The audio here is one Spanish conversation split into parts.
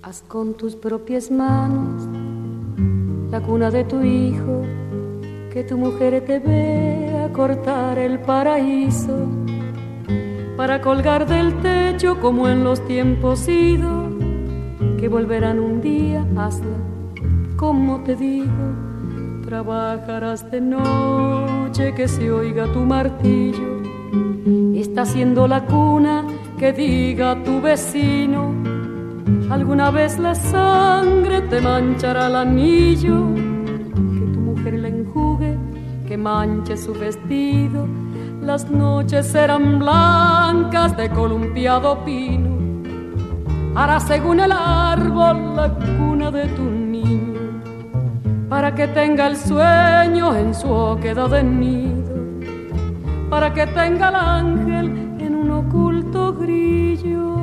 Haz con tus propias manos la cuna de tu hijo, que tu mujer te vea cortar el paraíso, para colgar del techo como en los tiempos idos, que volverán un día. Hazla como te digo, trabajarás de noche, que se oiga tu martillo, está haciendo la cuna, que diga tu vecino. Alguna vez la sangre te manchará el anillo, que tu mujer la enjugue, que manche su vestido. Las noches serán blancas de columpiado pino, hará según el árbol la cuna de tu niño, para que tenga el sueño en su oquedad de nido, para que tenga el ángel en un oculto grillo.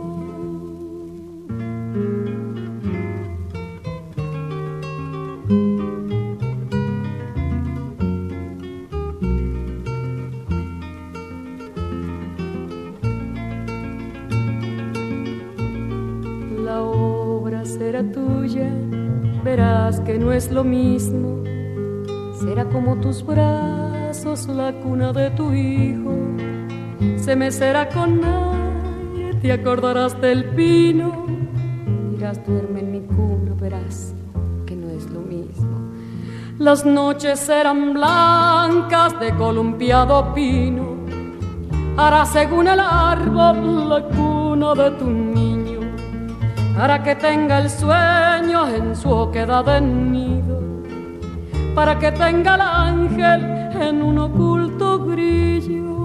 La obra será tuya, verás que no es lo mismo, será como tus brazos la cuna de tu hijo, se mecerá con nadie, te acordarás del pino, dirás duerme en mi cuna, verás que no es lo mismo. Las noches serán blancas de columpiado pino, hará según el árbol la cuna de tu niño, para que tenga el sueño en su oquedad de nido, para que tenga el ángel en un oculto grillo.